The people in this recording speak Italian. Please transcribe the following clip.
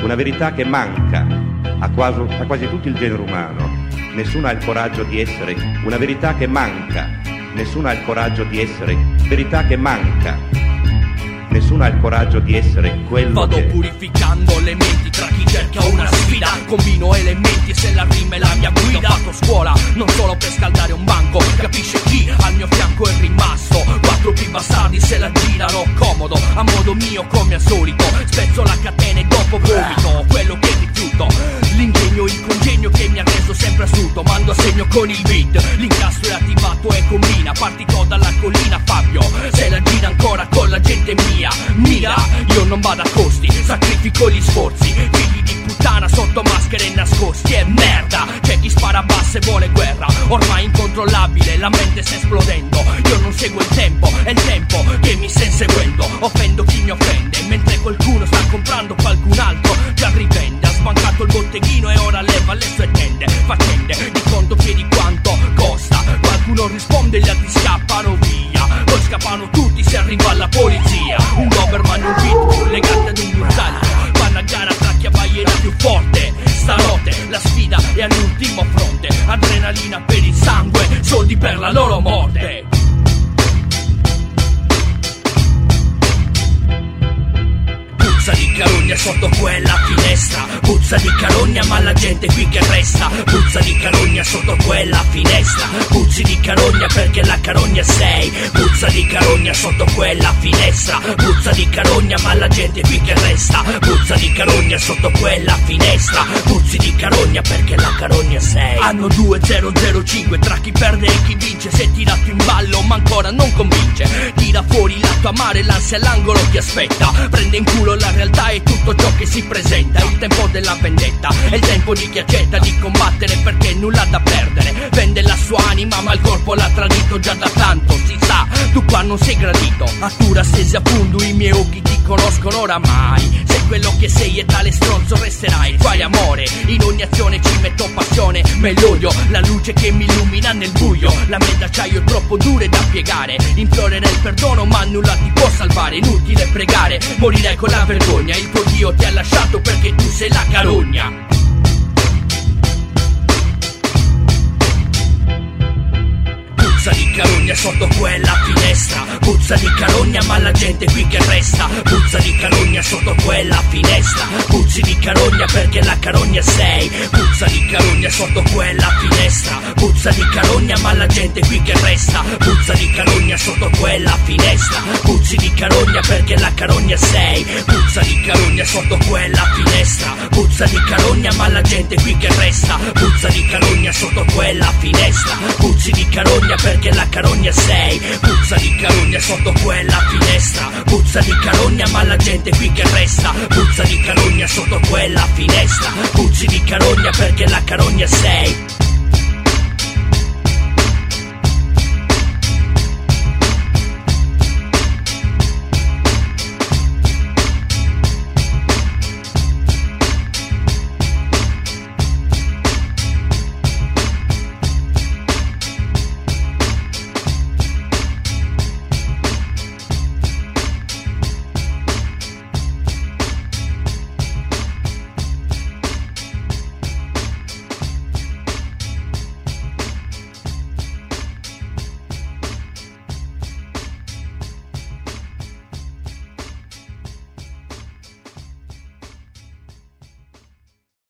una verità che manca a quasi tutto il genere umano. Nessuno ha il coraggio di essere una verità che manca, nessuno ha il coraggio di essere verità che manca. Nessuno ha il coraggio di essere quello Vado che... purificando le menti tra chi cerca una sfida. Combino elementi e se la rima è la mia guida. Ho fatto scuola non solo per scaldare un banco. Capisce chi al mio fianco è rimasto. 4 più bastardi se la girano comodo, a modo mio come al solito. Spezzo la catena e dopo vomito quello che rifiuto. L'ingegno, il congegno che mi ha reso sempre assunto. Mando a segno con il beat, l'incastro è attivato e combina. Partito dalla collina Fabio, se la gira ancora con la gente mia. Mira, io non vado a costi, sacrifico gli sforzi. Figli di puttana sotto maschere nascosti. E merda, c'è chi spara basse e vuole guerra. Ormai incontrollabile, la mente sta esplodendo. Io non seguo il tempo, è il tempo che mi sta inseguendo. Offendo chi mi offende, mentre qualcuno sta comprando qualcun altro già rivende. Ha sbancato il botteghino e ora leva le sue tende. Faccende di conto chiedi quanto costa. Qualcuno risponde, gli altri scappano via. Poi scappano tutti se arriva la polizia. Un Doberman e un Pitbull legati ad un guinzaglio. Vanno a gara tra chi abbaierà più forte. Stanotte la sfida è all'ultimo fronte. Adrenalina per il sangue, soldi per la loro morte. Puzza di carogna sotto quella finestra. Puzza di carogna ma la gente qui che resta. Puzza di carogna sotto quella finestra. Puzzi di carogna perché la carogna sei. Puzza di carogna sotto quella finestra. Puzza di carogna ma la gente qui che resta. Puzza di carogna sotto quella finestra. Puzzi di carogna perché la carogna sei. Anno 2005 tra chi perde e chi vince. Si è tirato in ballo ma ancora non convince. Tira fuori la tua amare, l'ansia all'angolo ti aspetta. Prende in culo la realtà e tutto ciò che si presenta. Il tempo della vendetta è il tempo di chi accetta di combattere perché nulla da perdere. Vende la sua anima ma il corpo l'ha tradito già da tanto. Si sa, tu qua non sei gradito. A tu rassesi a fondo, i miei occhi ti conoscono oramai. Se quello che sei è tale stronzo resterai. Quale amore, in ogni azione ci metto passione. Me l'odio, la luce che mi illumina nel buio. La mente d'acciaio è troppo dura da piegare. Implorerei il perdono ma nulla ti può salvare. Inutile pregare, morirai con la vergogna. Il tuo Dio ti ha lasciato perché tu sei la carogna. Puzza di carogna sotto quella finestra. Puzza di carogna ma la gente qui che resta. Puzza di carogna sotto quella finestra. Puzzi di carogna perché la carogna sei. Puzza di carogna sotto quella finestra. Puzza di carogna ma la gente qui che resta. Puzza di carogna sotto quella finestra. Puzzi di carogna perché la carogna sei. Puzza di carogna sotto quella finestra. Puzza di carogna ma la gente qui che resta. Puzza di carogna sotto quella finestra. Puzzi di carogna perché la carogna sei. Puzza di carogna sotto quella finestra. Puzza di carogna ma la gente qui che resta. Puzza di carogna sotto quella finestra. Puzzi di carogna perché la carogna sei.